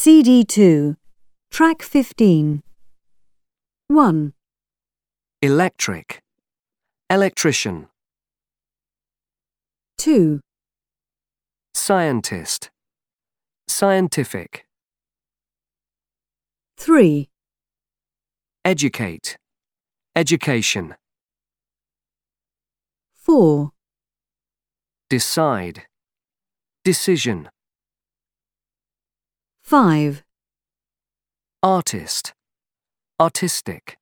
CD2, Track 15. 1, Electric. Electrician. 2, Scientist. Scientific. 3, Educate. Education. 4, Decide. Decision. 5, Artist. Artistic.